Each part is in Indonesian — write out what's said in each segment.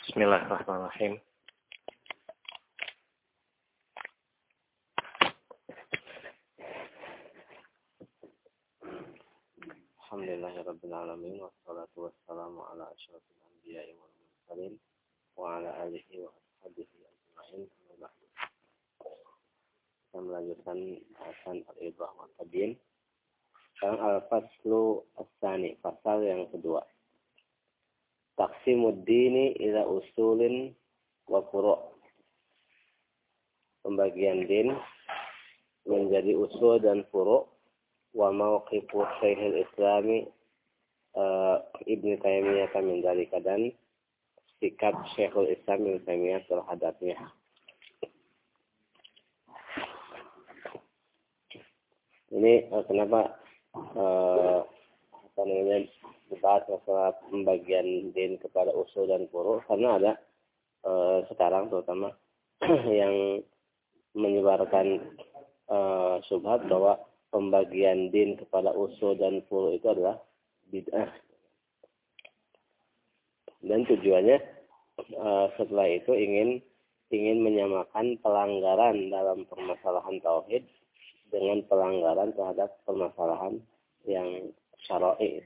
Bismillahirrahmanirrahim. Alhamdulillahirabbil alamin wassalatu wassalamu ala asyrofil anbiya'i wal mursalin wa ala alihi wa ashabihi ajma'in. Kita melanjutkan bahasan al-ibrah wa tabiin. Sekarang al-faslu as-tsani, pasal yang kedua. Taqsimud dini ila usulin wa furu'. Pembagian din menjadi usul dan furu'. Wa mauqifu Syekhul Islami Ibnu Taimiyah min dzalika, dan sikap Syekhul Islam Ibnu Taimiyah terhadapnya. Ini kenapa dibahas masalah pembagian din kepada usul dan furu', karena ada sekarang terutama yang menyebarkan syubhat bahwa pembagian din kepada usul dan furu' itu adalah bid'ah. Dan tujuannya setelah itu ingin menyamakan pelanggaran dalam permasalahan tauhid dengan pelanggaran terhadap permasalahan yang syar'i.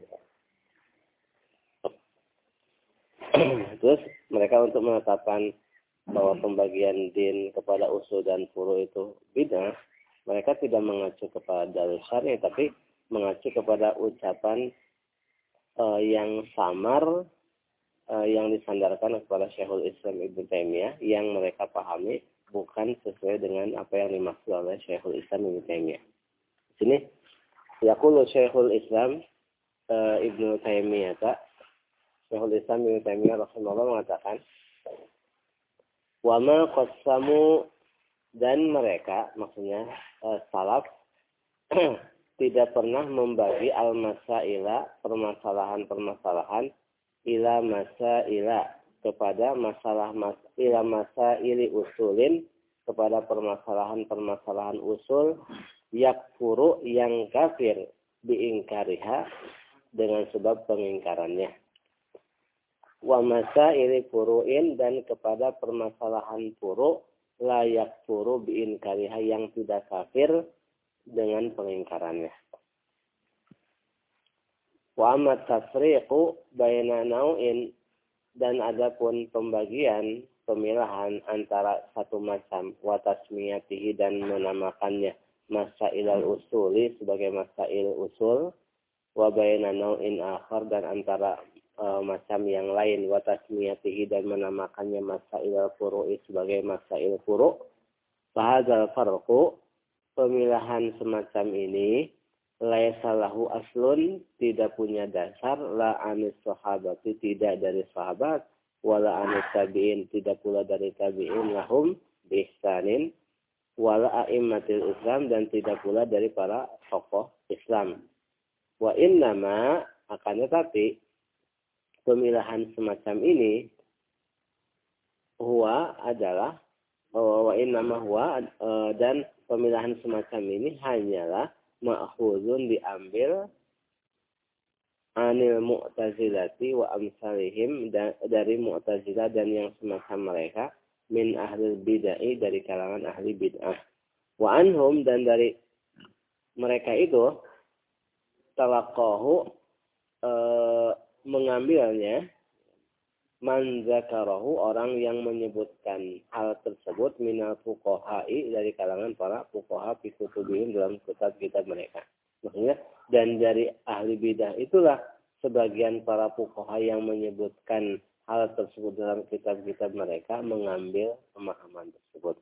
Terus mereka untuk menetapkan bahwa pembagian din kepada usul dan furu' itu bid'ah, mereka tidak mengacu kepada dalil syar'i, tapi mengacu kepada ucapan yang samar yang disandarkan kepada Syekhul Islam Ibnu Taimiyah, yang mereka pahami bukan sesuai dengan apa yang dimaksud oleh Syekhul Islam Ibnu Taimiyah. Di sini yaqulu Syekhul Islam Ibnu Taimiyah, Syekhul Islam Ibnu Taimiyah rahimahullah mengatakan, wa ma qassamu, dan mereka, maksudnya salaf, tidak pernah membagi al-masaila, permasalahan-permasalahan, ila masaila, kepada ila masaili usulin, kepada permasalahan-permasalahan usul, yakfuru, yang kafir, diingkariha, dengan sebab pengingkarannya. Wa masaili furu'in, dan kepada permasalahan furu' layak furu biinkariha, yang tidak kafir dengan pengingkarannya. Wa amat tafriqu baina nau'in, dan adapun pembagian, pemilahan antara satu macam, wa tasmiyatihi, dan menamakannya masailal usuli sebagai masail usul, wa baina nau'in akhar, dan antara macam yang lain, wa tasmiyatihi, dan menamakannya masail furu'i sebagai masail furu'. Fahadzal farqu, pemilahan semacam ini, laisa lahu aslun, tidak punya dasar, la anis sahabati, tidak dari sahabat, wala anis tabi'in, tidak pula dari tabi'in, lahum biihsanin, wala a'immatil Islam, dan tidak pula dari para tokoh Islam. Wa innama, akan tetapi pemilahan semacam ini huwa adalah wa innama huwa, dan pemilahan semacam ini hanyalah ma'khuzun, diambil anil mu'tazilati wa amsalihim, dari mu'tazilah dan yang semacam mereka, min ahli bid'ah, dari kalangan ahli bid'ah. Wa anhum, dan dari mereka itu, talaqahu, mengambilnya, man zakarahu, orang yang menyebutkan hal tersebut, minal fuqaha'i, dari kalangan para fuqaha fi kutubihim, dalam kitab-kitab mereka. Maksudnya, dan dari ahli bidah itulah sebagian para fuqaha yang menyebutkan hal tersebut dalam kitab-kitab mereka, mengambil pemahaman tersebut.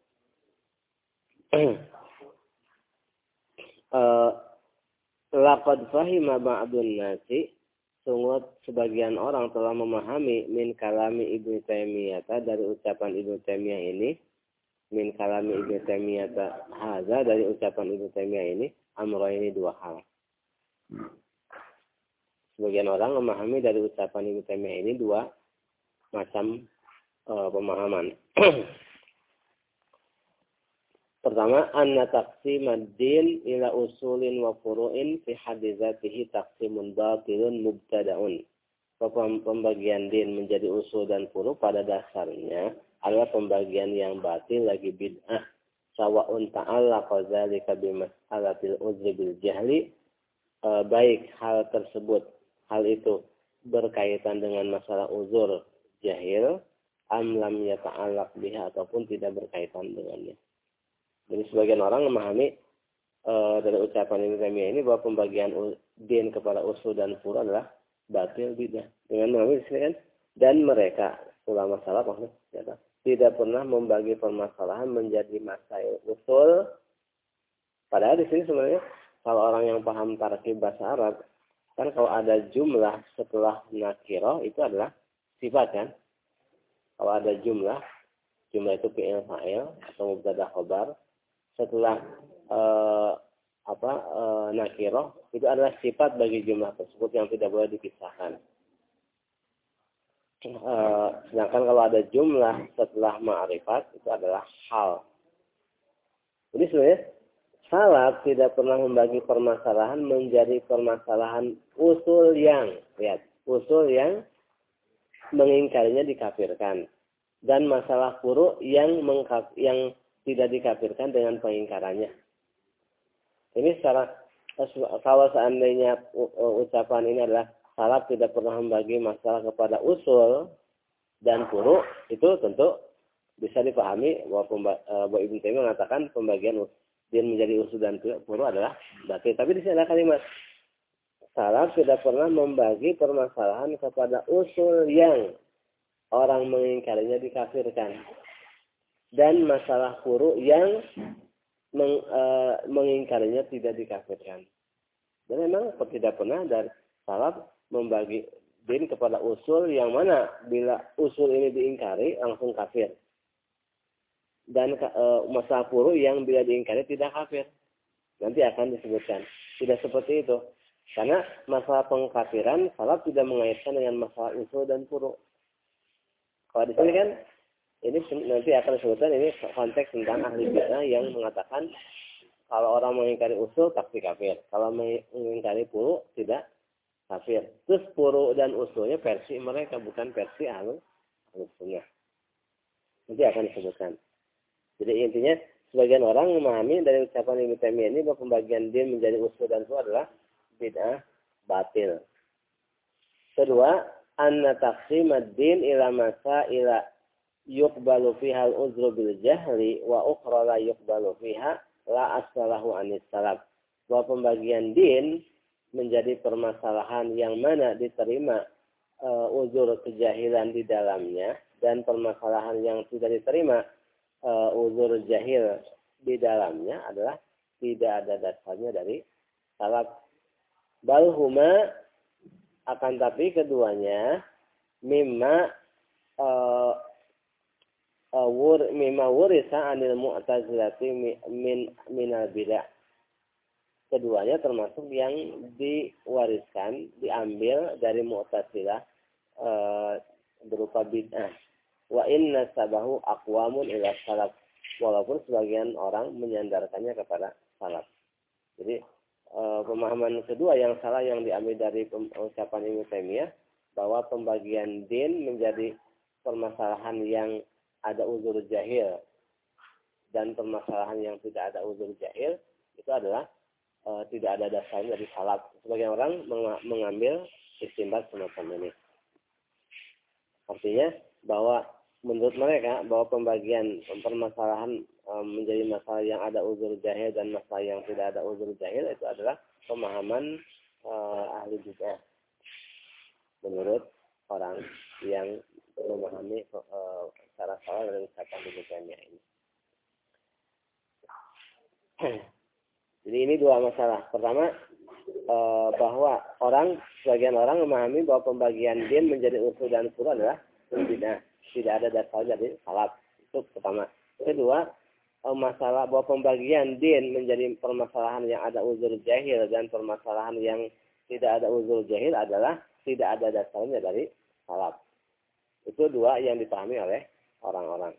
Laqad fahima ba'dun nasi, sungguh sebagian orang telah memahami, min kalami Ibnu Taimiyah, dari ucapan Ibnu Taimiyah ini, min kalami Ibnu Taimiyah hadza, dari ucapan Ibnu Taimiyah ini, amro, ini dua hal. Sebagian orang memahami dari ucapan Ibnu Taimiyah ini dua macam pemahaman. Pertama, anna taqsimad din ila usulin wa furu'in fi hadizatihi taqsimun batilun mubtada'un. pembagian din menjadi usul dan furu pada dasarnya adalah pembagian yang batil lagi bid'ah. Sawa'un ta'allaqa dzalika bi mas'alatil uzri bil jahli, baik hal tersebut, hal itu berkaitan dengan masalah uzur jahil, am lam yata'allaq biha, ataupun tidak berkaitan dengannya. Jadi sebagian orang memahami dari ucapan Ibnu Taimiyah ini bahwa pembagian din kepada usul dan furu adalah batil bid'ah. Dengan memahami di sini kan, dan mereka ulama salaf maksudnya tidak pernah membagi permasalahan menjadi masail usul. Padahal di sini sebenarnya kalau orang yang paham tarkib bahasa Arab, kan kalau ada jumlah setelah nakirah itu adalah sifat kan. Kalau ada jumlah itu fi'il fa'il atau mubtada khabar, setelah nakirah itu adalah sifat bagi jumlah tersebut yang tidak boleh dipisahkan. Sedangkan kalau ada jumlah setelah ma'rifat itu adalah hal. Jadi sebenarnya salaf tidak pernah membagi permasalahan menjadi permasalahan usul yang mengingkarinya dikafirkan, dan masalah furu yang tidak dikafirkan dengan pengingkarannya. Ini secara kalau seandainya ucapan ini adalah salaf tidak pernah membagi masalah kepada usul dan furu, itu tentu bisa dipahami bahwa Ibnu Taimiyah mengatakan pembagian din menjadi usul dan furu adalah batil. Tapi di sini ada kalimat salaf tidak pernah membagi permasalahan kepada usul yang orang mengingkarinya dikafirkan, dan masalah furu yang mengingkarinya tidak dikafirkan. Dan memang tidak pernah dari salaf membagi din kepada usul yang mana bila usul ini diingkari langsung kafir, dan masalah furu yang bila diingkari tidak kafir. Nanti akan disebutkan. Tidak seperti itu. Karena masalah pengkafiran salaf tidak mengaitkan dengan masalah usul dan furu. Kalau di sini kan ini nanti akan disebutkan, ini konteks tentang ahli bid'ah yang mengatakan kalau orang mengingkari usul pasti kafir. Kalau mengingkari furu tidak kafir. Terus furu dan usulnya versi mereka, bukan versi ahli sunnah. Nanti akan disebutkan. Jadi intinya sebagian orang memahami dari ucapan Ibnu Taimiyah ini bahwa pembagian din menjadi usul dan furu adalah bid'ah batil. Kedua, anna taqsim ad-din ila masaila yuqbalu fiha al-uzru bil jahli wa ukhra la yuqbalu fiha la aslahu anis salaf. Bahwa pembagian din menjadi permasalahan yang mana diterima uzur kejahilan di dalamnya, dan permasalahan yang tidak diterima uzur jahil di dalamnya adalah tidak ada dasarnya dari salaf. Balhuma, akan tapi keduanya mimma wurisa anil mu'tazilati min al bid'ah. Keduanya termasuk yang diwariskan, diambil dari Mu'tazilah berupa bid'ah. Wa inna sabahu aqwamun ila salaf. Walaupun sebagian orang menyandarkannya kepada salaf. Jadi pemahaman kedua yang salah yang diambil dari ucapan Ibnu Taimiyah bahwa pembagian din menjadi permasalahan yang ada uzur jahil dan permasalahan yang tidak ada uzur jahil itu adalah tidak ada dasarnya dari salaf. Sebagian orang mengambil istinbat semacam ini. Artinya bahwa menurut mereka bahwa pembagian permasalahan menjadi masalah yang ada uzur jahil dan masalah yang tidak ada uzur jahil itu adalah pemahaman ahli bid'ah. Menurut orang yang memahami secara salah dari ucapan Ibnu Taimiyah ini. Jadi ini dua masalah. Pertama, bahwa sebagian orang memahami bahwa pembagian din menjadi usul dan furu adalah bid'ah. Tidak ada dasar dari salaf. Itu pertama. Kedua, masalah bahwa pembagian din menjadi permasalahan yang ada uzur jahil dan permasalahan yang tidak ada uzur jahil adalah tidak ada dasarnya dari salaf. Itu dua yang dipahami oleh orang-orang.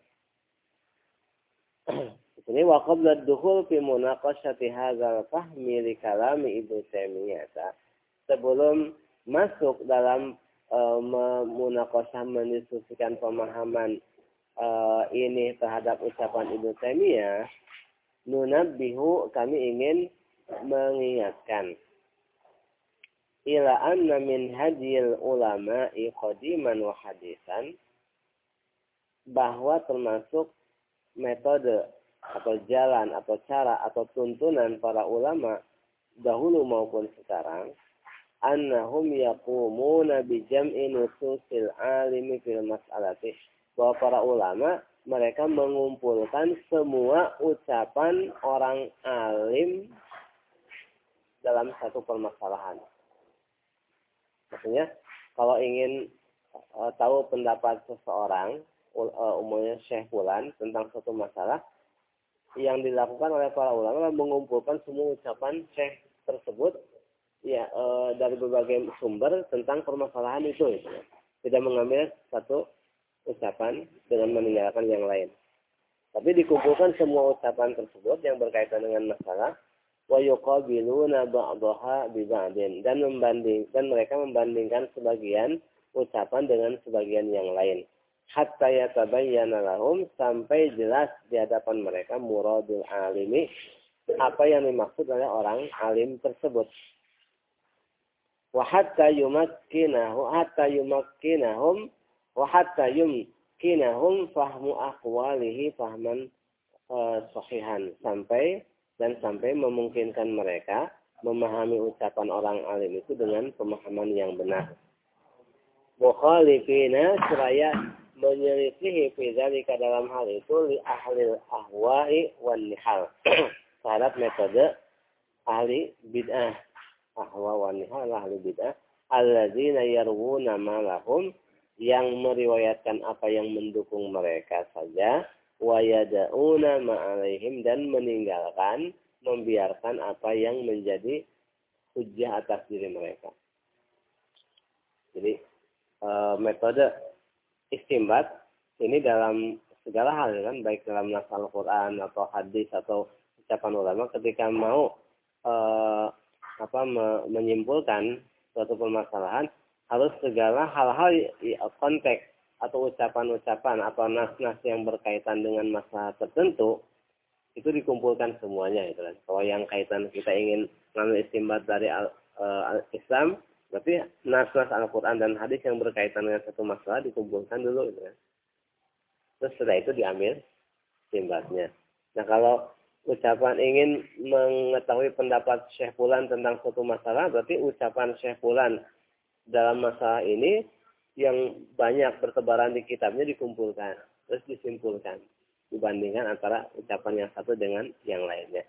Ini wa qabla ad-dukhul fi munaqashati hadzal fahmi li kalami Ibnu Taimiyah. Sebelum masuk dalam memunakosah mendiskusikan pemahaman ini terhadap ucapan Ibnu Taimiyah, nunabbihu, kami ingin mengingatkan, ila anna min hadil ulama'i qadiman wa hadisan, bahwa termasuk metode atau jalan atau cara atau tuntunan para ulama dahulu maupun sekarang, annahum yaqumuna bi jam'i nususil alimi fil mas'alati, bahwa para ulama mereka mengumpulkan semua ucapan orang alim dalam satu permasalahan. Maksudnya kalau ingin tahu pendapat seseorang, umumnya Syekh Fulan, tentang suatu masalah, yang dilakukan oleh para ulama mengumpulkan semua ucapan Syekh tersebut ya dari berbagai sumber tentang permasalahan itu. Tidak mengambil satu ucapan dengan meninggalkan yang lain. Tapi dikumpulkan semua ucapan tersebut yang berkaitan dengan masalah, wa yuqabiluna ba'daha bi ba'din, dan mereka membandingkan sebagian ucapan dengan sebagian yang lain. Hatta yatabayyana lahum, sampai jelas di hadapan mereka muradul alimi, apa yang dimaksud oleh orang alim tersebut. Wa hatta yumkinahum fahmu aqwalihi fahman sahihan, sampai memungkinkan mereka memahami ucapan orang alim itu dengan pemahaman yang benar. Mukhalifina, seraya menyelisihi fi dzalika, dalam hal itu, li ahlil ahwa'i wan nihal, terhadap metode ahli bid'ah. Ahwa wan nihal, ahli bid'ah, alladzina yarwuna ma lahum, yang meriwayatkan apa yang mendukung mereka saja, wa yada'una ma alaihim, dan meninggalkan, membiarkan apa yang menjadi hujjah atas diri mereka. Jadi metode istinbat ini dalam segala hal, kan, baik dalam nas Al-Quran atau hadis atau ucapan ulama, ketika mau menyimpulkan suatu permasalahan, harus segala hal-hal konteks atau ucapan-ucapan atau nas-nas yang berkaitan dengan masalah tertentu itu dikumpulkan semuanya, gitu kan. Kalau yang kaitan kita ingin mengambil istinbat dari Islam, berarti nas-nas Al-Quran dan hadis yang berkaitan dengan satu masalah dikumpulkan dulu, gitu kan. Terus setelah itu diambil istinbatnya. Nah, kalau ucapan ingin mengetahui pendapat Syekh Fulan tentang suatu masalah, berarti ucapan Syekh Fulan dalam masalah ini yang banyak bertebaran di kitabnya dikumpulkan, terus disimpulkan, dibandingkan antara ucapan yang satu dengan yang lainnya.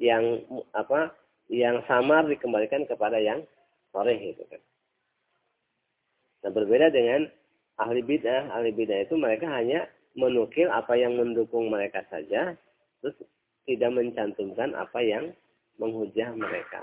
Yang samar dikembalikan kepada yang sharih, gitu kan. Nah, berbeda dengan ahli bid'ah. Ahli bid'ah itu mereka hanya menukil apa yang mendukung mereka saja, terus tidak mencantumkan apa yang menghujah mereka.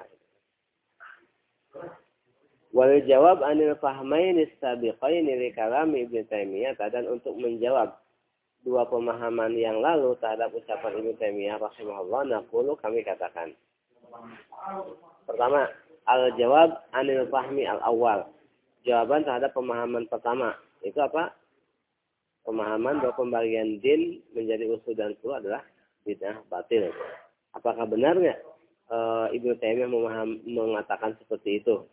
Wal jawab anil fahmain istabiqain li kalam Ibnu Taimiyah, dan untuk menjawab dua pemahaman yang lalu terhadap ucapan Ibnu Taimiyah rahimahullah, naqulu, kami katakan. Pertama, al-jawab anil fahmi al-awwal. Jawaban terhadap pemahaman pertama. Itu apa? Pemahaman bahwa pembagian din menjadi usul dan furu adalah bid'ah batil. Apakah benarnya Ibnu Taimiyah mengatakan seperti itu?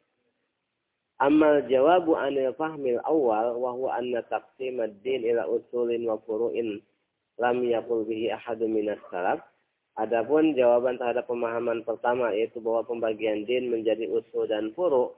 Amal jawabu anil fahmil awal wa huwa anna taqsim ad-din ila usulin wa furu'in lam yaqul bihi ahadun minas salaf. Adapun jawaban terhadap pemahaman pertama, yaitu bahwa pembagian din menjadi usul dan furu'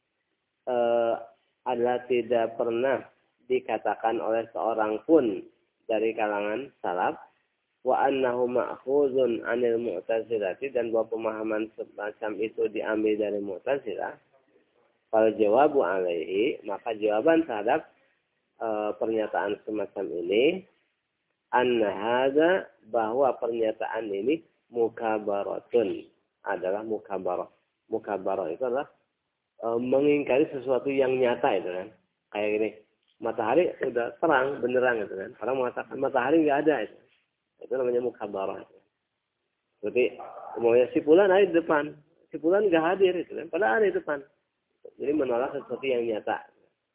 adalah tidak pernah dikatakan oleh seorang pun dari kalangan salaf, wa annahu ma'khuzun 'anil mu'tazilati, dan bahwa pemahaman semacam itu diambil dari Mu'tazilah. Fal jawabu alaihi, maka jawaban terhadap pernyataan semacam ini, anna hadza, bahwa pernyataan ini mukabaratun, adalah mukabarah. Mukabarah itu adalah mengingkari sesuatu yang nyata, itu kan. Kayak gini, matahari sudah terang beneran, gitu kan. Orang mengatakan matahari nggak ada, itu namanya mukabarah. Berarti umumnya si fulan ada di depan, si fulan nggak hadir, itu kan. Padahal ada di depan. Jadi menolak sesuatu yang nyata.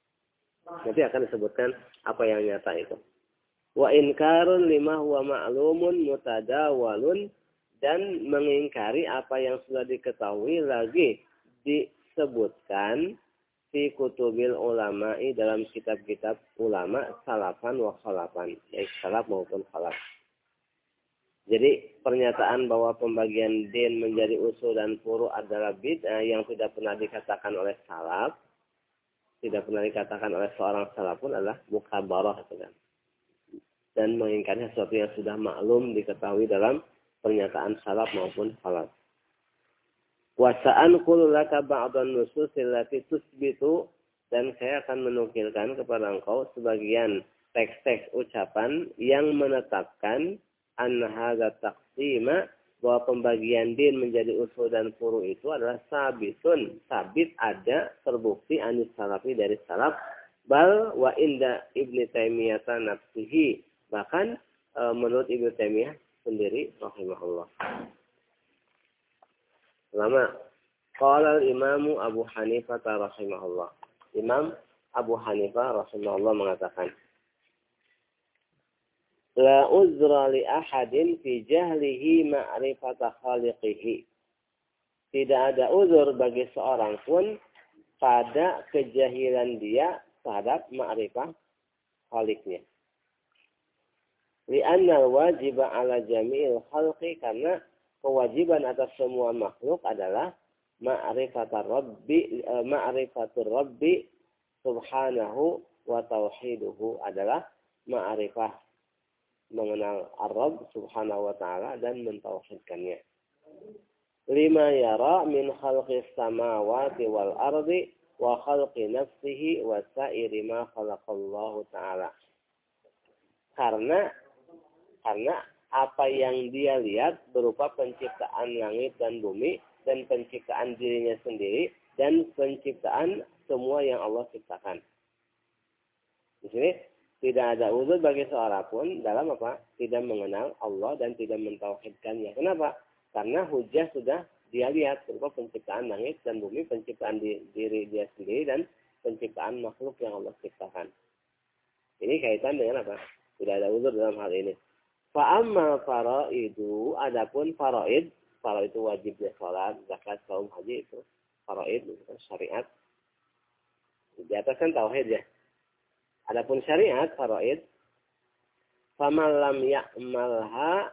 Nanti akan disebutkan apa yang nyata itu. Wa inkarun lima huwa ma'lumun mutadawalun, dan mengingkari apa yang sudah diketahui lagi disebutkan fi kutubil ulama'i dalam kitab-kitab ulama salafan wa khalafan, baik salaf maupun khalaf. Jadi pernyataan bahwa pembagian din menjadi usul dan furu adalah bid'ah yang tidak pernah dikatakan oleh salaf, tidak pernah dikatakan oleh seorang salaf pun adalah mukhabarah, dan mengingkari sesuatu yang sudah maklum diketahui dalam pernyataan salaf maupun khalaf. Wasa'an qulu laka ba'dan nusus allati tusbitu, dan saya akan menukilkan kepada engkau sebagian teks-teks ucapan yang menetapkan anna hadza taqsima, bahwa pembagian din menjadi usul dan furu itu adalah sabitun, sabit, ada, terbukti anis salafi dari salaf, bal wa inda Ibnu Taimiyah nafsihi, bahkan menurut Ibnu Taimiyah sendiri rahimahullah. Lama qala al-Imam Abu Hanifah rahimahullah. Imam Abu Hanifah rahimahullah mengatakan, la uzra li ahadin fi jahlihi ma'rifata khaliqihi. Tidak ada uzur bagi seorang pun pada kejahilan dia terhadap ma'rifah khaliknya. Li'anna al-wajiba ala jami'il khalqi, karena kewajiban atas semua makhluk adalah ma'rifatur Rabbi subhanahu wa tauhiduhu, adalah ma'rifah, mengenal Ar-Rabb subhanahu wa ta'ala dan mentauhidkannya. Lima yara min khalqis samawati wal ardi wa khalqi nafsihi wa sa'iri ma khalaqallahu ta'ala. Karena apa yang dia lihat berupa penciptaan langit dan bumi, dan penciptaan dirinya sendiri, dan penciptaan semua yang Allah ciptakan. Di sini tidak ada uzur bagi seorang pun dalam apa? Tidak mengenal Allah dan tidak mentauhidkannya. Kenapa? Karena hujah sudah dia lihat berupa penciptaan langit dan bumi, penciptaan diri dia sendiri, dan penciptaan makhluk yang Allah ciptakan. Ini kaitan dengan apa? Tidak ada uzur dalam hal ini. Fa'amma faraidu, adapun faraid itu wajibnya salat, zakat, saum, haji, itu faraid, itu syariat. Di atas kan tauhid ya. Adapun syariat faraid, faman lam ya'malha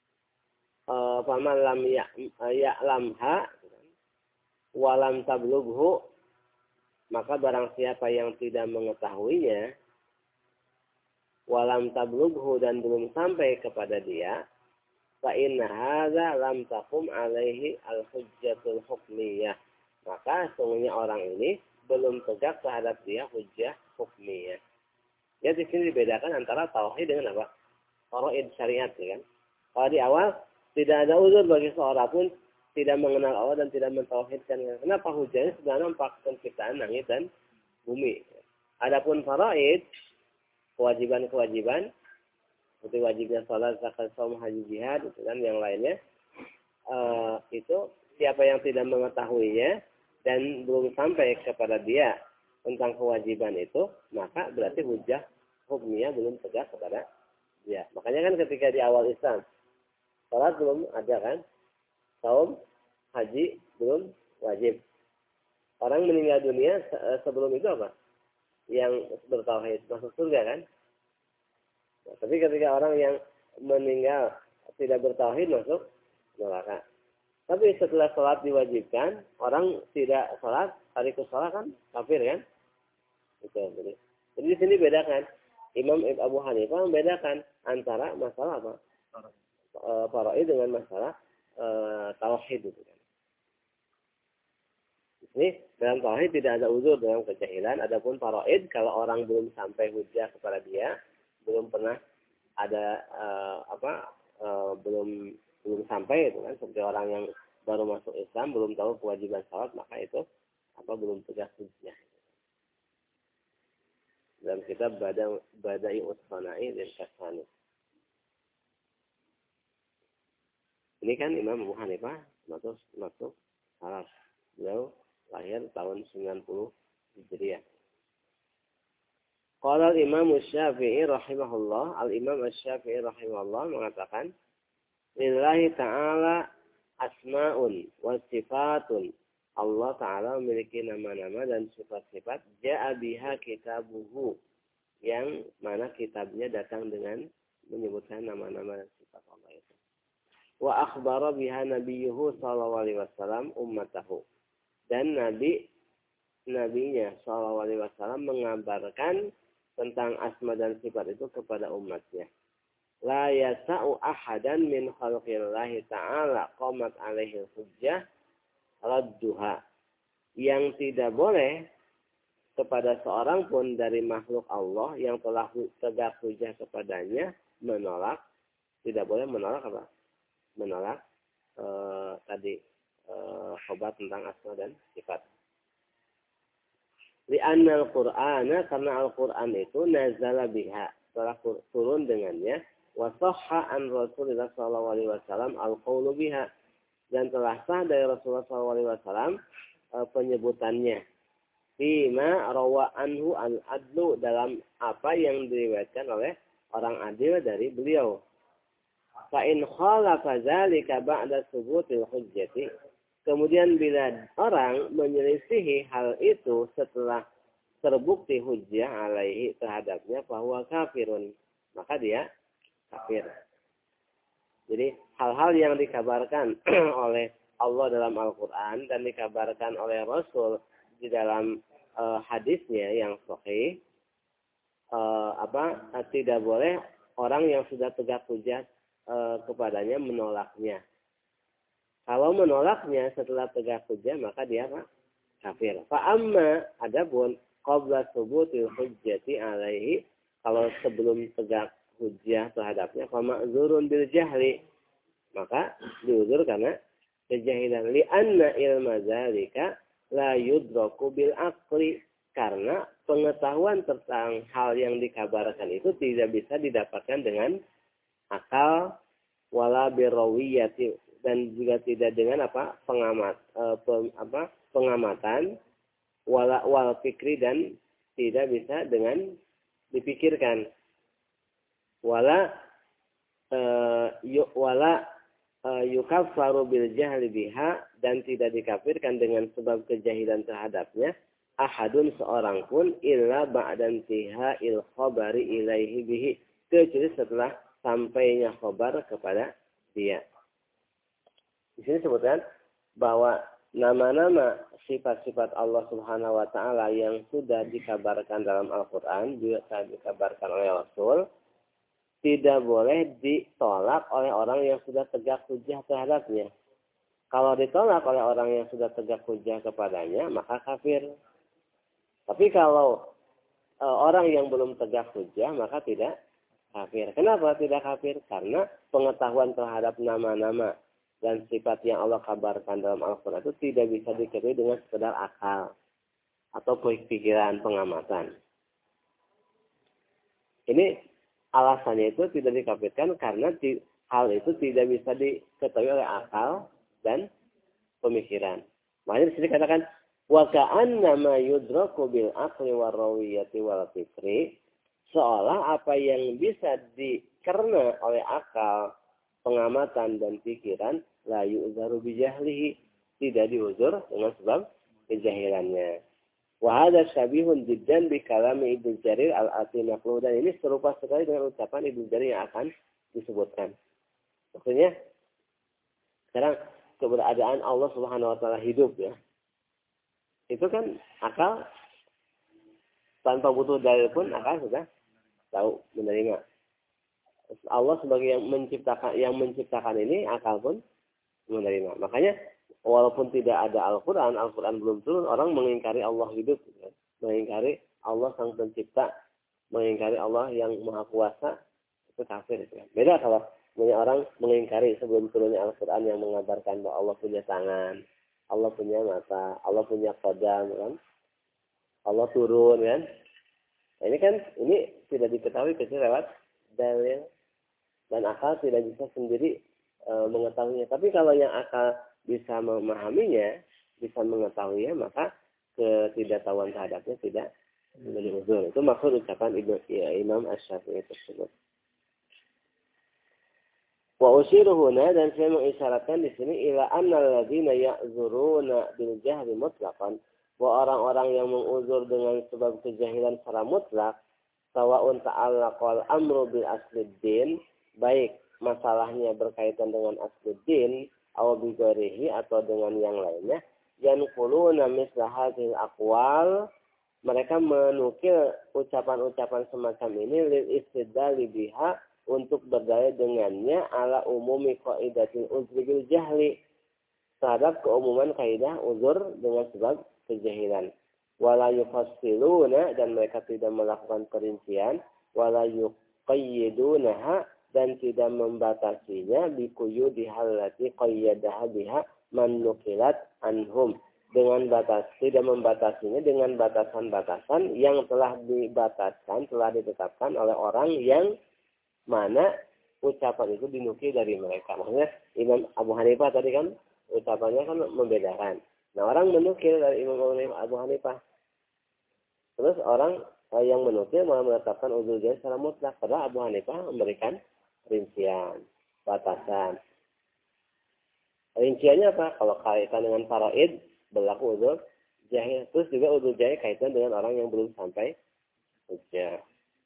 faman lam ya'lamha wa lam tablughu, maka barang siapa yang tidak mengetahuinya, walam tablughu, dan belum sampai kepada dia, fa inna hadza lam taqum alaihi al-hujjatul hukmiyah, maka sungguhnya orang ini belum tegak terhadap dia hujjah hukmiyah. Ya, di sini dibedakan antara tauhid dengan apa? Faraid syariat, ya kan? Kalau di awal tidak ada uzur bagi seorang pun tidak mengenal Allah dan tidak mentauhidkan. Kenapa? Hujjahnya sudah nampak penciptaan langit dan bumi. Adapun faraid, kewajiban-kewajiban seperti wajibnya salat, zakat, saum, haji, jihad, dan yang lainnya, itu siapa yang tidak mengetahuinya dan belum sampai kepada dia tentang kewajiban itu, maka berarti hujjah hukmiyah belum tegak kepada dia. Makanya kan ketika di awal Islam, salat belum ada kan, saum, haji belum wajib. Orang meninggal dunia sebelum itu apa? Yang bertauhid masuk surga kan? Nah, tapi ketika orang yang meninggal tidak bertauhid masuk neraka. Tapi setelah sholat diwajibkan, orang tidak sholat, tarikus sholat kan kafir kan? Itu. Jadi di sini bedakan. Imam Abu Hanifah membedakan antara masalah apa? Faraid dengan masalah tauhid itu kan. Ini dalam tauhid tidak ada uzur dalam kejahilan. Adapun faraid, kalau orang belum sampai hujjah kepada dia, belum pernah ada belum sampai itu kan, seperti orang yang baru masuk Islam belum tahu kewajiban salat, maka itu belum tegak hujjah. Dalam kitab Badai Usfana'i dan Kasani. Ini kan Imam Abu Hanifah masuk salaf. Beliau lahir tahun 90 Hijriah. Qala al-Imam Asy-Syafi'i rahimahullah, al-Imam Asy-Syafi'i rahimahullah mengatakan, lillahi ta'ala asma'un wa sifatun. Allah Ta'ala memiliki nama-nama dan sifat-sifat. Ja'a biha kitabuhu. Yang mana kitabnya datang dengan menyebutkan nama-nama dan sifat Allah itu. Wa akhbara biha nabiyuhu sallallahu alaihi wasallam ummatahu. Dan nabinya sallallahu alaihi wasallam mengabarkan tentang asma dan sifat itu kepada umatnya. La yasa'u ahadan min khalqillahi ta'ala qamat alaihi hujjah radduha. Yang tidak boleh kepada seorang pun dari makhluk Allah yang telah tegak hujjah kepadanya menolak. Tidak boleh menolak apa? Menolak khobar tentang asma dan sifat. Li'anna al-Qur'ana, karena Al-Quran itu nazala biha, telah turun dengannya. Wa sahha an Rasulullah sallallahu alaihi wasallam al-qaulu biha, dan telah sah dari Rasulullah sallallahu alaihi wasallam penyebutannya. Fima rawa anhu al-adlu, dalam apa yang diriwayatkan oleh orang adil dari beliau. Fa in khalafa dzalika ba'da subutil hujjati, kemudian bila orang menyelisihi hal itu setelah terbukti hujjah alaihi terhadapnya, bahwa kafirun, maka dia kafir. Jadi hal-hal yang dikabarkan oleh Allah dalam Al-Quran dan dikabarkan oleh Rasul di dalam hadisnya yang sahih, tidak boleh orang yang sudah tegak hujjah kepadanya menolaknya. Kalau menolaknya setelah tegak hujjah, maka dia kafir. Fa'amma, adapun qabla subutil hujjati alaihi, kalau sebelum tegak hujjah terhadapnya, fa ma'zurun bil jahli, maka diuzur karena kejahilan. Li'anna ilma dzalika la yudraku bil aqli, karena pengetahuan tentang hal yang dikabarkan itu tidak bisa didapatkan dengan akal, wala birawiyati, dan juga tidak dengan pengamatan, wal fikri, dan tidak bisa dengan dipikirkan. Wala yukaffaru bil jahli biha, dan tidak dikafirkan dengan sebab kejahilan terhadapnya ahadun, seorang pun, illa ba'dan tiha'il khabari ilaihi bihi, kecuali setelah sampainya khabar kepada dia. Di sini sebutkan bahwa nama-nama sifat-sifat Allah Subhanahu wa taala yang sudah dikabarkan dalam Al-Qur'an, juga dikabarkan oleh Rasul, tidak boleh ditolak oleh orang yang sudah tegak hujjah terhadapnya. Kalau ditolak oleh orang yang sudah tegak hujjah kepadanya, maka kafir. Tapi kalau orang yang belum tegak hujjah, maka tidak kafir. Kenapa tidak kafir? Karena pengetahuan terhadap nama-nama dan sifat yang Allah kabarkan dalam Al-Quran itu tidak bisa diketahui dengan sekedar akal atau pikiran, pengamatan. Ini alasannya itu tidak dikafirkan karena hal itu tidak bisa diketahui oleh akal dan pemikiran. Makanya di sini katakan wa ka'anna ma yudraku bil aqli war rawiyati wal fikri, seolah apa yang bisa dicerna oleh akal, pengamatan dan pikiran, la yu'zaru bijahlihi, tidak diuzur dengan sebab kejahilannya. Wa hadza syabihun jiddan bi kalami Ibnu Jarir al-Atsi maqlu, dan ini serupa sekali dengan ucapan Ibnu Jarir yang akan disebutkan. Maksudnya sekarang keberadaan Allah Subhanahu wa taala hidup, ya. Itu kan akal tanpa butuh dalil pun akal sudah tahu, menerima. Allah sebagai yang menciptakan ini, akal pun menerima. Makanya walaupun tidak ada Al-Quran belum turun, orang mengingkari Allah hidup, mengingkari Allah sang pencipta, mengingkari Allah yang maha kuasa, itu kafir. Beda kalau banyak orang mengingkari sebelum turunnya Al-Quran yang mengabarkan bahwa Allah punya tangan, Allah punya mata, Allah punya qadam, kan? Allah turun, kan? Nah, ini tidak diketahui kecuali lewat dalil, dan akal tidak bisa sendiri mengetahuinya. Tapi kalau yang akal bisa memahaminya, bisa mengetahuinya, maka ketidaktahuan terhadapnya tidak Menjadi uzur. Itu maksud ucapan Imam Asy-Syafi'i tersebut. Wa usyiru huna, dan saya mengisyaratkan di sini ila annal ladzina ya'zuruna bil jahli mutlaqan, bahwa orang-orang yang menguzur dengan sebab kejahilan secara mutlak, sawa'un ta'allaqal amru bil asliddin, baik masalahnya berkaitan dengan asliddin aw bi ghairihi atau dengan yang lainnya, yanquluna misla hadhil aqwal, mereka menukil ucapan-ucapan semacam ini lil istidlali biha, untuk berdalil dengannya ala umumi qaidatil uzri bil jahli, terhadap keumuman kaidah uzur dengan sebab kejahilan. Wala yufassiluna, dan mereka tidak melakukan perincian, wala yuqayyidunaha, dan tidak membatasinya biquyudi allati qayyadaha biha man nuqilat anhum, dengan batas, tidak membatasinya dengan batasan-batasan yang telah dibataskan, telah ditetapkan oleh orang yang mana ucapan itu dinukil dari mereka. Maksudnya Imam Abu Hanifah tadi kan ucapannya kan membedakan. Nah, orang menukil dari Imam Abu Hanifah. Terus orang yang menukil malah menetapkan uzur jahil secara mutlak. Padahal Abu Hanifah memberikan rincian, batasan. Rinciannya apa? Kalau kaitan dengan faraid berlaku uzur jahil. Terus juga uzur jahil kaitan dengan orang yang belum sampai usia.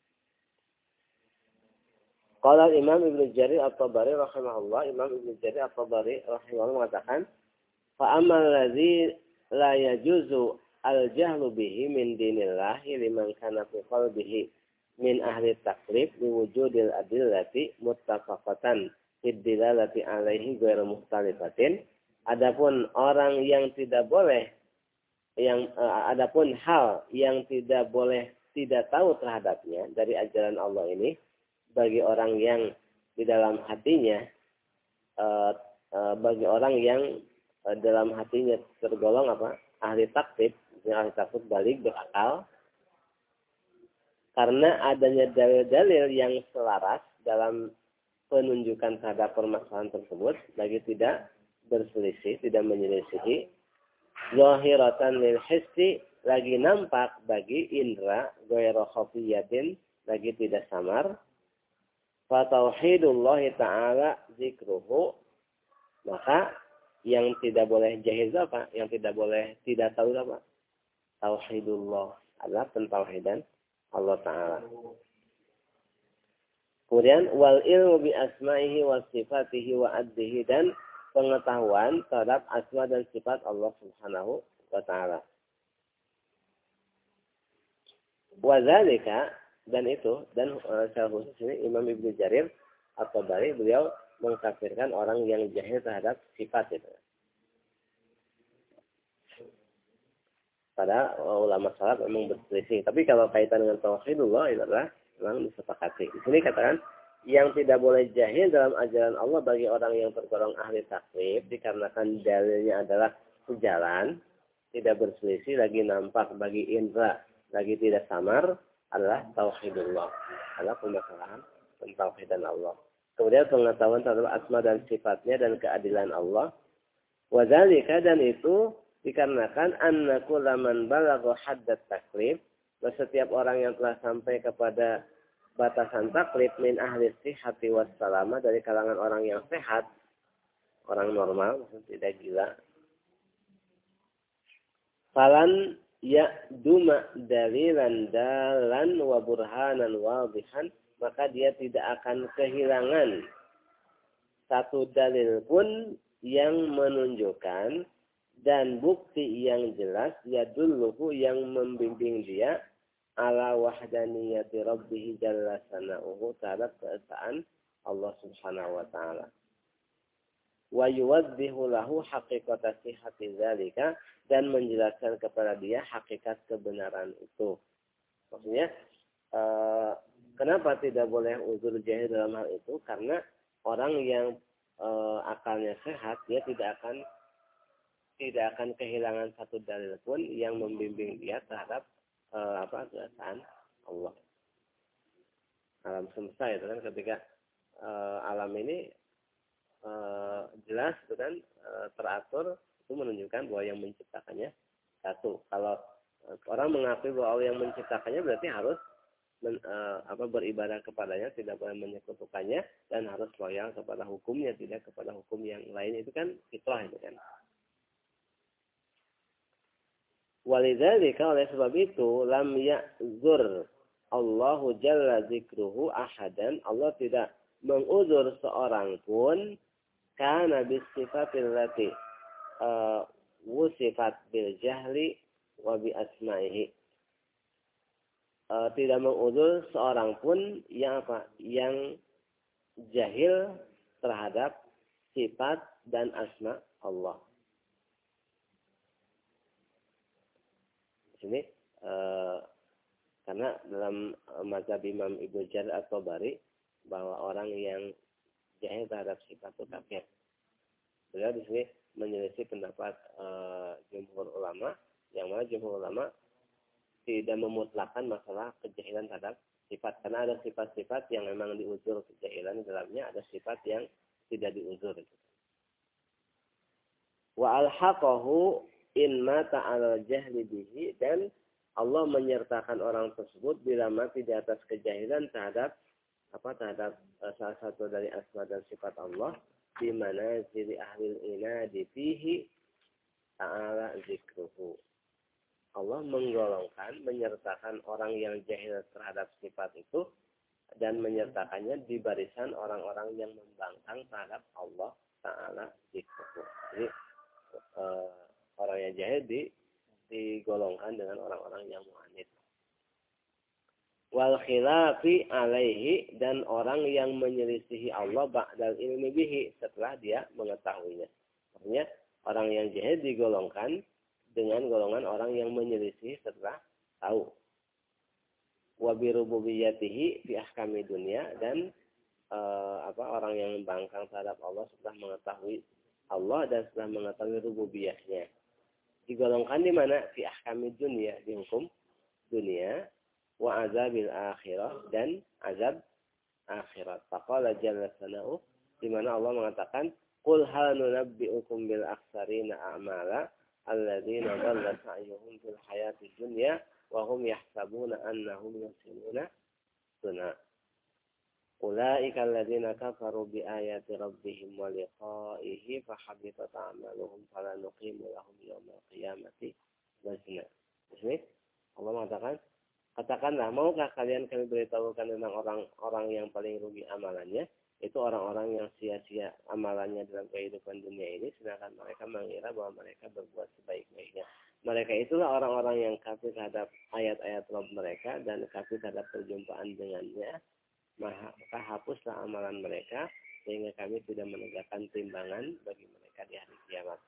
Qala Imam Ibnu Jarir At-Tabari rahimahullah, Imam Ibnu Jarir At-Tabari rahimahullah mengatakan, fa ammal ladzi la yajuzu al-jahlu bihi min dinillahi liman kana fi qalbihi min ahli taklif bi wujudil adillati muttafaqatan fid dilalati alaihi ghairu mukhtalifatin. Adapun orang yang tidak boleh, adapun hal yang tidak boleh tidak tahu terhadapnya dari ajaran Allah ini, bagi orang yang di dalam hatinya, bagi orang yang dalam hatinya tergolong apa? Ahli taklif, ahli taklif balik berakal, karena adanya dalil-dalil yang selaras dalam penunjukan terhadap permasalahan tersebut, lagi tidak berselisih, tidak menyelisihi, zahiratan lil hissi, lagi nampak bagi indra, ghairu khafiyatin, lagi tidak samar. Fatauhidullah ta'ala zikruhu, maka yang tidak boleh jahil apa? Yang tidak boleh tidak tahu apa? Tauhidullah adalah pentauhidan Allah Ta'ala. Kemudian wal ilmu bi asma'ihi wa sifatihi wa addihi, dan pengetahuan terhadap asma dan sifat Allah Subhanahu wa Ta'ala. Wa dzalika, dan itu, dan secara khusus ini Imam Ibnu Jarir At-Tabari, beliau mengkafirkan orang yang jahil terhadap sifat itu. Padahal ulama salaf memang berselisih. Tapi kalau kaitan dengan tauhidullah, itu adalah memang disepakati. Di sini katakan yang tidak boleh jahil dalam ajaran Allah bagi orang yang tergolong ahli taklif, dikarenakan dalilnya adalah sejalan, tidak berselisih, lagi nampak bagi indra, lagi tidak samar, adalah tauhidullah, adalah pemahaman pentauhidan Allah. Kemudian pengetahuan terhadap asma dan sifatnya dan keadilan Allah. Wa dzalika, dan itu dikarenakan anna kullaman balagha haddat taklif, setiap orang yang telah sampai kepada batasan taklif min ahli sihhati was salama, dari kalangan orang yang sehat, orang normal, maksudnya tidak gila. Falan ya'duma dalilan dalan wa burhanan wadihan, maka dia tidak akan kehilangan satu dalil pun yang menunjukkan dan bukti yang jelas, yadulluhu, yang membimbing dia ala wahdaniyati rabbih jalla sana'uhu, terhadap keesaan Allah Subhanahu wa taala. Wa yuwaddihu lahu haqiqata sihhati dzalika, dan menjelaskan kepada dia hakikat kebenaran itu. Maksudnya kenapa tidak boleh uzur jahil dalam hal itu? Karena orang yang akalnya sehat, dia tidak akan kehilangan satu dalil pun yang membimbing dia terhadap keesaan Allah. Alam semesta itu kan, ketika alam ini jelas itu kan teratur, itu menunjukkan bahwa yang menciptakannya satu. Kalau Orang mengakui bahwa Allah yang menciptakannya berarti harus beribadah kepadanya, tidak boleh menyekutukannya, dan harus loyal kepada hukumnya, tidak kepada hukum yang lain. Itu kan fitrah itu kan. Walidzalika, oleh sebab itu, lam ya'zur Allahu jalla zikruhu ahadan, Allah tidak menguzur seorang pun kana bisifatil lati wusifat bil jahli wa bi asma'ihi. Tidak menguzur seorang pun yang jahil terhadap sifat dan asma Allah. Di sini karena dalam mazhab Imam Ibnu Jarir at-Tabari bahwa orang yang jahil terhadap sifat itu kafir. Beliau di sini menyelisih pendapat jumhur ulama, yang mana jumhur ulama tidak memutlakkan masalah kejahilan terhadap sifat, karena ada sifat-sifat yang memang diuzur kejahilan di dalamnya, ada sifat yang tidak diuzur. Wa alhaqahu in mata ala jahli bihi, dan Allah menyertakan orang tersebut bila mati di atas kejahilan terhadap salah satu dari asma dan sifat Allah, di mana zili ahlil inadi fihi ta'ala zikruhu. Allah menggolongkan, menyertakan orang yang jahil terhadap sifat itu dan menyertakannya di barisan orang-orang yang membangkang terhadap Allah Ta'ala zikruhu. Jadi orang yang jahil digolongkan dengan orang-orang yang mu'anid. Wal khilafi alaihi, dan orang yang menyelisihi Allah ba'dal ilmi bihi, setelah dia mengetahuinya. Maksudnya orang yang jahil digolongkan dengan golongan orang yang menyelisih setelah tahu. Wa bi rububiyyatihi fi ahkami dunya, dan orang yang membangkang terhadap Allah setelah mengetahui Allah dan setelah mengetahui rububiyahnya. Digolongkan di mana? Fi ahkami dunya, di hukum dunia, wa azabil akhirah, dan azab akhirat. Faqala jalla sana'u, di mana Allah mengatakan, qul hal nunabbi'ukum bil akhsarina a'mala alladzina dhalla sa'yuhum fil hayati dunya wa hum yahsabuna annahum yuhsinuna sun'a. Ulaika alladzina kafaru bi ayati rabbihim wa liqa'ihi fa habitat a'maluhum fala nuqimu lahum yawmal qiyamati wazna. Jadi Allah mengatakan, katakanlah, maukah kalian kami beritahukan tentang orang-orang yang paling rugi amalannya? Itu orang-orang yang sia-sia amalannya dalam kehidupan dunia ini, sedangkan mereka mengira bahwa mereka berbuat sebaik-baiknya. Mereka itulah orang-orang yang kafir terhadap ayat-ayat Rabb mereka dan kafir terhadap perjumpaan dengannya. Maka hapuslah amalan mereka sehingga kami tidak menegakkan timbangan bagi mereka di hari kiamat.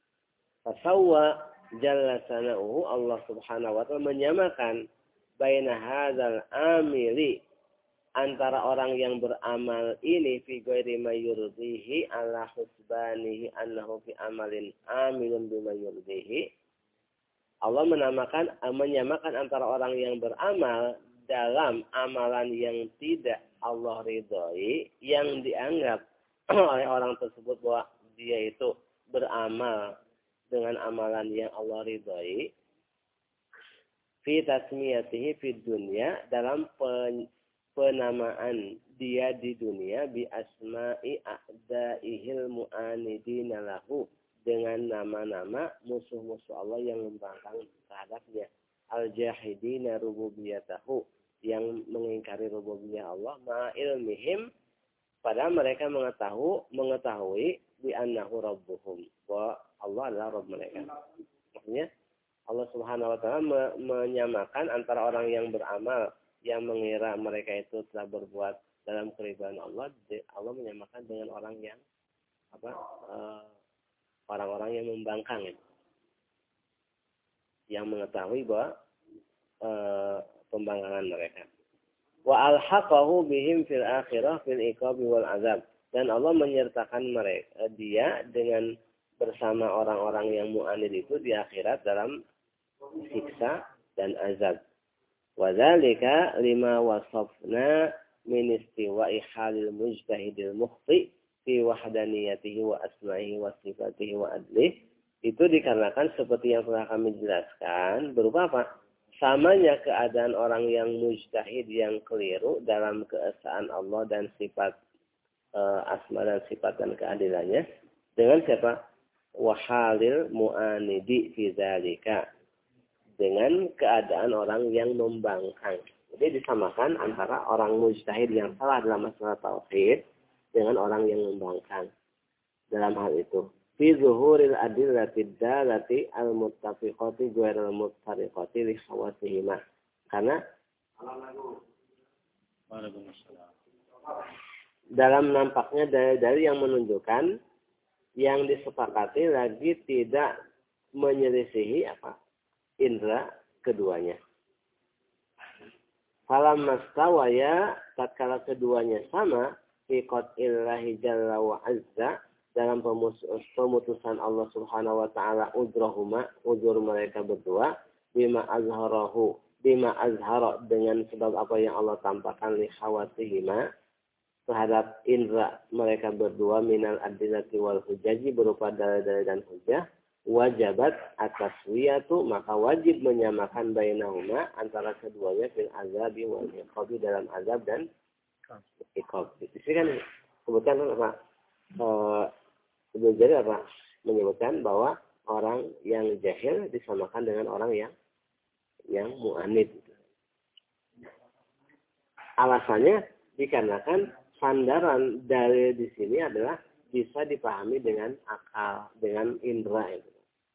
Fasawwa jalla sana'uhu, Allah subhanahu wa ta'ala menyamakan baina hadzal amili, antara orang yang beramal ini, fi ghairi ma yurdihi ala husbanihi annahu fi amalin amilun bima yurdihi. Allah menyamakan antara orang yang beramal dalam amalan yang tidak Allah ridhoi, yang dianggap oleh orang tersebut bahwa dia itu beramal dengan amalan yang Allah ridhoi, fi tasmiyatihi fi dunya, dalam penamaan dia di dunia, bi asma'i a'daihil mu'anidina lahu, dengan nama-nama musuh-musuh Allah yang membangkang terhadapnya, al-jahidina rububiyatahu, yang mengingkari rububiyah Allah, ma'ilmihim, padahal mereka mengetahui bi annahu rabbuhum, bahwa Allah adalah Rabb mereka. Maksudnya Allah Subhanahu wa taala menyamakan antara orang yang beramal yang mengira mereka itu telah berbuat dalam keridhaan Allah, Allah menyamakan dengan orang yang orang-orang yang membangkang itu, yang mengetahui bahwa pembangkangan mereka. Wa alhaqahu bihim fil akhirah fil iqabi wal azab, dan Allah menyertakan mereka dia dengan bersama orang-orang yang mu'anid itu di akhirat dalam siksa dan azab. Wa dzalika lima wasafna min istiwa'i halil mujtahidil mukhti fi wahdaniyatihi wa asma'ihi wa sifatihi wa adlihi Itu dikarenakan seperti yang telah kami jelaskan, berupa apa? Samanya keadaan orang yang mujtahid yang keliru dalam keesaan Allah dan sifat asma dan sifat dan keadilannya dengan siapa? Wahalil mu'anidi fi dzalika, dengan keadaan orang yang membangkang. Jadi disamakan antara orang mujtahid yang salah dalam masalah tauhid dengan orang yang membangkang dalam hal itu. Fi zuhuril adillati dalati al-muttafiqati ghairil muttariqati li khawatihima. Karena dalam nampaknya dalil yang menunjukkan yang disepakati lagi tidak menyelisihi apa? Indra keduanya. Falam mastawaya, tatkala keduanya sama, fi qat'illahi jalla wa azza, dalam pemutusan Allah Subhanahu wa taala uzur mereka berdua, bima azhara dengan sebab apa yang Allah tampakkan li khawatihima terhadap indra mereka berdua minal adillati wal hujaji berupa dalil-dalil dan hujah, wajabat ataswiyatu, maka wajib menyamakan bainahuma antara keduanya fil azabi wal iqabi, dalam azab dan iqab. Di sini kan sebutkan apa? Jadi apa? Menyebutkan bahwa orang yang jahil disamakan dengan orang yang mu'anid. Alasannya dikarenakan sandaran dalil di sini adalah bisa dipahami dengan akal, dengan indra itu.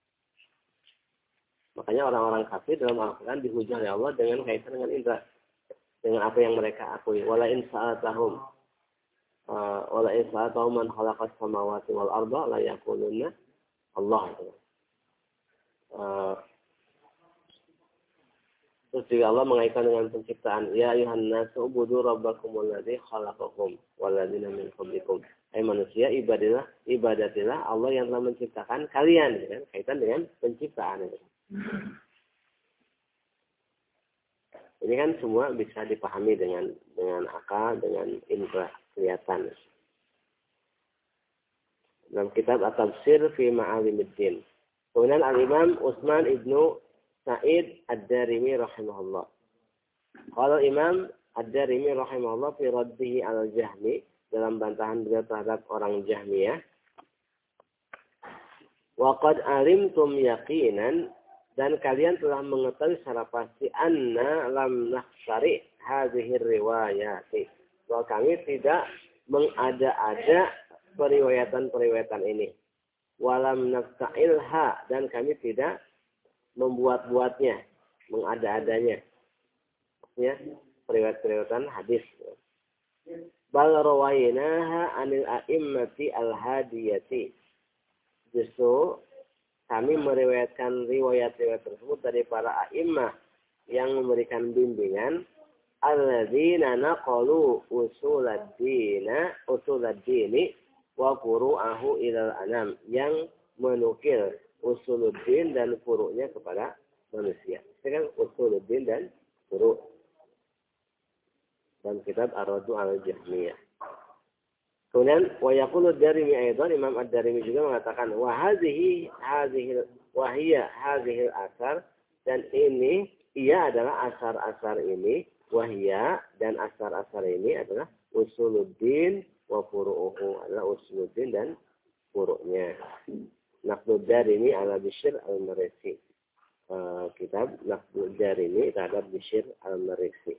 Makanya orang-orang kafir dalam Al-Quran dihujah oleh Allah dengan kaitan dengan indra, dengan apa yang mereka akui. Wala in sa'atahum man khalaqas samawati wal arda la yaqulunna Allah. Terus juga Allah mengaitkan dengan penciptaan. Ya ayuhan nasu ubudu rabbakumul ladzi khalaqakum wal ladzina min qablikum. Hai manusia, ibadatilah Allah yang telah menciptakan kalian, kan? Kaitan dengan penciptaan itu. Ini kan semua bisa dipahami dengan akal, dengan indra kelihatan. Dalam kitab At-Tafsir fi Ma'alimiddin. Kemudian Al-Imam Utsman ibnu Sa'id Ad-Darimi rahimahullah. Kalau Imam Ad-Darimi rahimahullah fi raddihi al-Jahmi, dalam bantahan beliau terhadap orang Jahmiyah. Wa qad alimtum yaqinan, dan kalian telah mengetahui secara pasti anna lam nakhsari hadhihi riwayati, bahwa kami tidak mengada-ada periwayatan ini. Walam nafsa'ilha, dan kami tidak membuat-buatnya, mengada-adanya. Maksudnya periwayatan hadis. Bal rawainaha anil a'immati al-hadiyati. Justru kami meriwayatkan riwayat-riwayat tersebut dari para a'immah yang memberikan bimbingan, alladzina naqalu usuladdini wa furu'ahu ilal anam, yang menukil usuluddin dan furu'nya kepada manusia. Itu kan usuluddin dan furu'. Dan kitab Ar-Raddu al-Jahmiyah. Kemudian wa yaqulu ad-Darimi aidan, Imam Ad-Darimi juga mengatakan wa hadhihi asar, dan ini ia adalah asar-asar ini, wahia, dan asar-asar ini adalah usuluddin wa furu'uhu, adalah usuluddin dan furu'nya. Naqdud Darimi ala Bishr al-Marisi. Kitab Naqdud Darimi terhadap Bishr al-Marisi.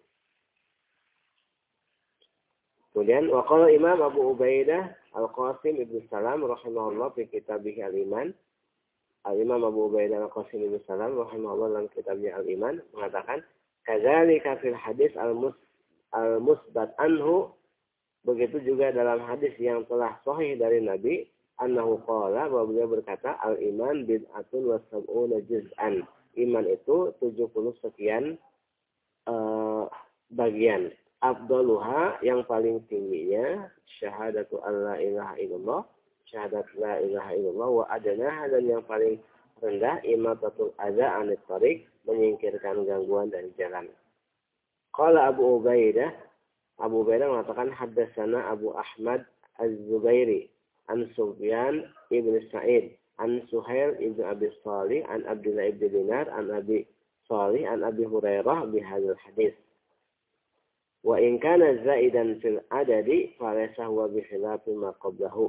Kemudian waqala Imam Abu Ubaidah Al-Qasim Ibnu Salam rahimahullah fi kitabih Al-Iman. Al-Imam Abu Ubaidah Al-Qasim Ibnu Salam rahimahullah dalam kitabnya Al-Iman mengatakan, kadzalika fil hadis al-musbat anhu, begitu juga dalam hadis yang telah sahih dari Nabi, annahu qala, bahwa beliau berkata, al-iman bid'atun wa sab'una juz'an. Iman itu 70 sekian bagian. Afdaluha, yang paling tingginya, syahadatu an la ilaha illallah, syahadat la ilaha illallah, wa adanaha, dan yang paling rendah, imatatul adza anit tariq, menyingkirkan gangguan dari jalan. Qala Abu Ubaidah mengatakan, haddatsana Abu Ahmad Az-Zubairi an Sufyan ibn Sa'id an Suhail ibn Abi Salih an Abdullah ibn Dinar an Abi Salih an Abi Hurairah bihadzal hadis. Wa in kana zaidan fil adadi falaysa huwa bi khilafi ma qablahu.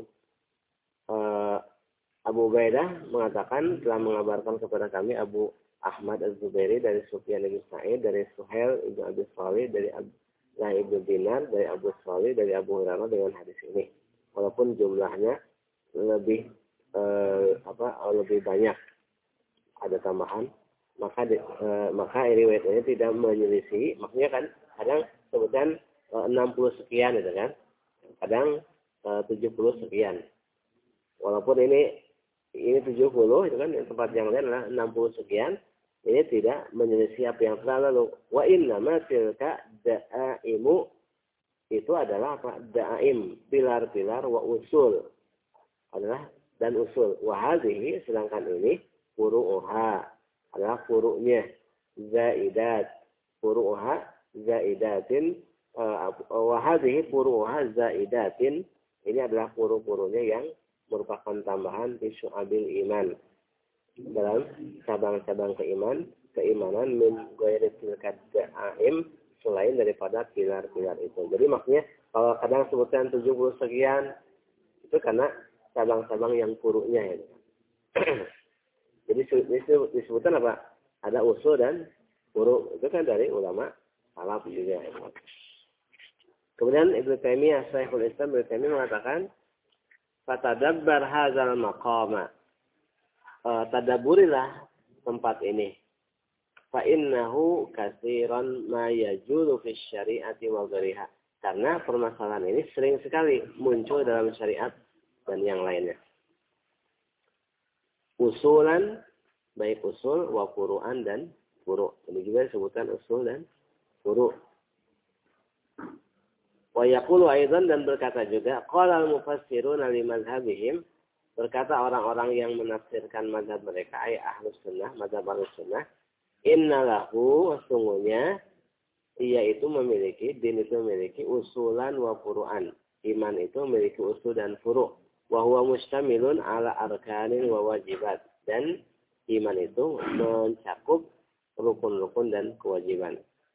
Abu Ubaidah mengatakan telah mengabarkan kepada kami Abu Ahmad Az-Zubairi dari Sufyan bin Sa'id dari Suhail ibn Abi Salih dari Abdullah ibn Dinar dari Abu Salih dari Abu Hurairah dengan hadis ini. Walaupun jumlahnya lebih lebih banyak ada tambahan, maka riwayat ini tidak menyelisih. Maksudnya kan kadang sebutkan 60 sekian itu kan, kadang 70 sekian. Walaupun ini 70 itu kan, tempat yang lain adalah 60 sekian. Ini tidak menyelisih apa yang telah lalu. Wa innama tilka da'aimu, itu adalah apa? Da'aim, pilar-pilar, wa usul adalah dan usul. Wa hadhihi, sedangkan ini furu'uha adalah furu'nya. Zaidat, furu'uha zaidatin, wa hadhihi furu'uha zaidatin, ini adalah furu'-furu'nya yang merupakan tambahan di syu'abil iman, dalam cabang-cabang keimanan min ghairi tilka da'aim, selain daripada pilar-pilar itu. Jadi maksudnya kalau kadang sebutkan 70 sekian itu karena cabang-cabang yang furu'nya itu. Jadi disebutkan apa? Ada usul dan furu'. Itu kan dari ulama salaf juga. Kemudian Ibnu Taimiyah, Syekhul Islam Ibnu Taimiyah mengatakan, fatadabbar hadzal maqama. Tadaburilah tempat ini. Fa innahu katsiran ma yajulu fi syari'ati wa ghariha. Karena permasalahan ini sering sekali muncul dalam syariat dan yang lainnya. Usulan, baik usul, wa furu'an dan furu'. Ini juga disebutkan usul dan furu'. Wa yaqulu aidan, dan berkata juga, qala al-mufassiruna li madhhabihim, berkata orang-orang yang menafsirkan mazhab mereka, ay ahlus sunnah, mazhab ahlus sunnah, inna lahu, sesungguhnya ia itu memiliki, din itu memiliki usulan wa furu'an. Iman itu memiliki usul dan furu'. Wa huwa mustamilun ala arkanin wa wajibat. Dan iman itu mencakup rukun-rukun dan kewajiban.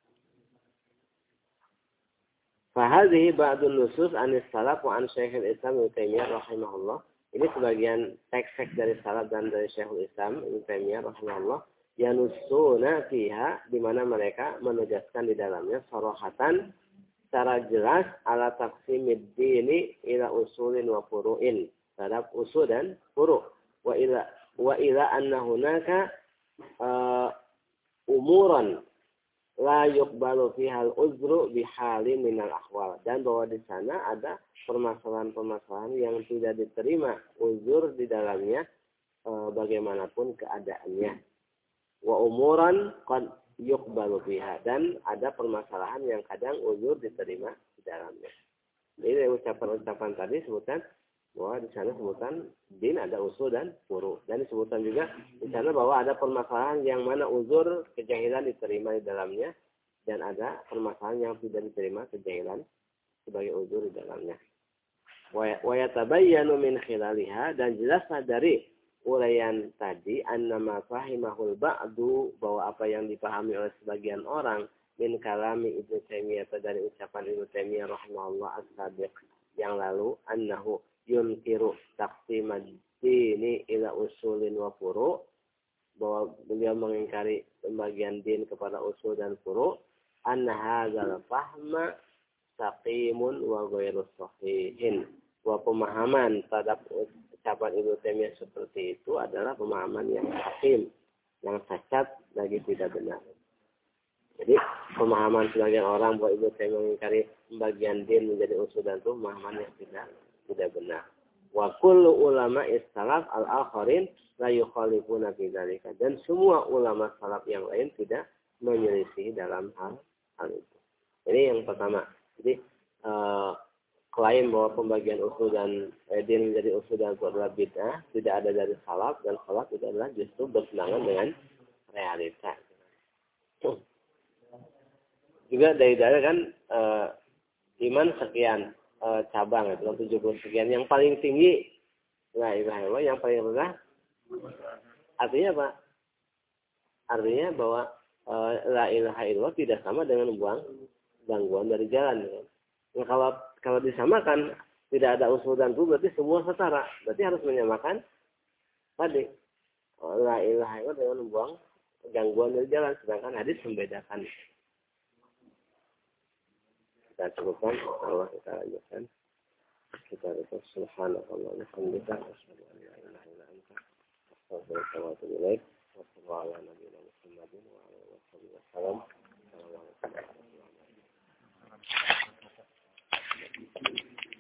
Fahadhihi ba'dun nusus anis salaf wa an Syekhul Islam Ibnu Taimiyah rahimahullah. Ini sebagian teks-teks dari salaf dan dari Syekhul Islam Ibnu Taimiyah rahimahullah, yanussuna fiha, di mana mereka menegaskan di dalamnya sarahatan, secara jelas, ala taqsimid dini ila usulin wa furu'in, terhadap usul dan furu'. Wa ila anna hunaka umuran la yuqbalu fiha al-uzru bihalin minal ahwal, dan bahwa di sana ada permasalahan-permasalahan yang tidak diterima uzur di dalamnya bagaimanapun keadaannya. Wa umuran qad yuqbalu fiha, dan ada permasalahan yang kadang uzur diterima di dalamnya. Jadi ucapan-ucapan tadi sebutkan bahwa di sana sebutan din ada usul dan furu', dan disebutkan juga di sana bahwa ada permasalahan yang mana uzur kejahilan diterima di dalamnya, dan ada permasalahan yang tidak diterima kejahilan sebagai uzur di dalamnya. Wa yatabayyanu min khilaliha, dan jelaslah dari uraian tadi annama fahimahul ba'du, bahwa apa yang dipahami oleh sebagian orang min kalami Ibnu Taimiyah, dari ucapan Ibnu Taimiyah rahimahullah as-sabiq yang lalu, annahu yunkiru taqsimad dini ila usulin wa furu', bahwa beliau mengingkari pembagian din kepada usul dan furu', anna hadzal fahma saqimun wa ghairu sahihin, bahwa pemahaman terhadap ucapan Ibnu Taimiyah seperti itu adalah pemahaman yang hakim, yang cacat, lagi tidak benar. Jadi pemahaman sebagian orang bahwa Ibnu Taimiyah mengingkari pembagian din menjadi usul dan itu pemahaman yang tidak benar. Wa kullu ulama istalaf al-akharin la yukhalifuna fi dzalika, dan semua ulama salaf yang lain tidak menyelisih dalam hal itu. Ini yang pertama. Jadi klaim bahwa pembagian usul dan din menjadi usul dan itu adalah bid'ah tidak ada dari salaf, dan salaf itu adalah justru bertentangan dengan realita. Juga dari kan iman sekian cabang, itu 70 sekian. Yang paling tinggi la ilaha illallah, yang paling rendah Artinya apa? Artinya bahwa la ilaha illallah tidak sama dengan buang gangguan dari jalan. Ya. Nah, kalau disamakan tidak ada unsur dan tu berarti semua setara. Berarti harus menyamakan tadi la ilaha illallah dengan membuang gangguan dari jalan. Sedangkan hadis membedakan. Kita cukupkan, Allah kita lanjutkan. Kita itu subhanallah alhamdulillah asyhadu an la ilaha illa anta astaghfiruka wa atubu ilaik. Wassallallahu ala nabiyyina Muhammadin wa ala alihi wasallam. Assalamualaikum warahmatullahi wabarakatuh.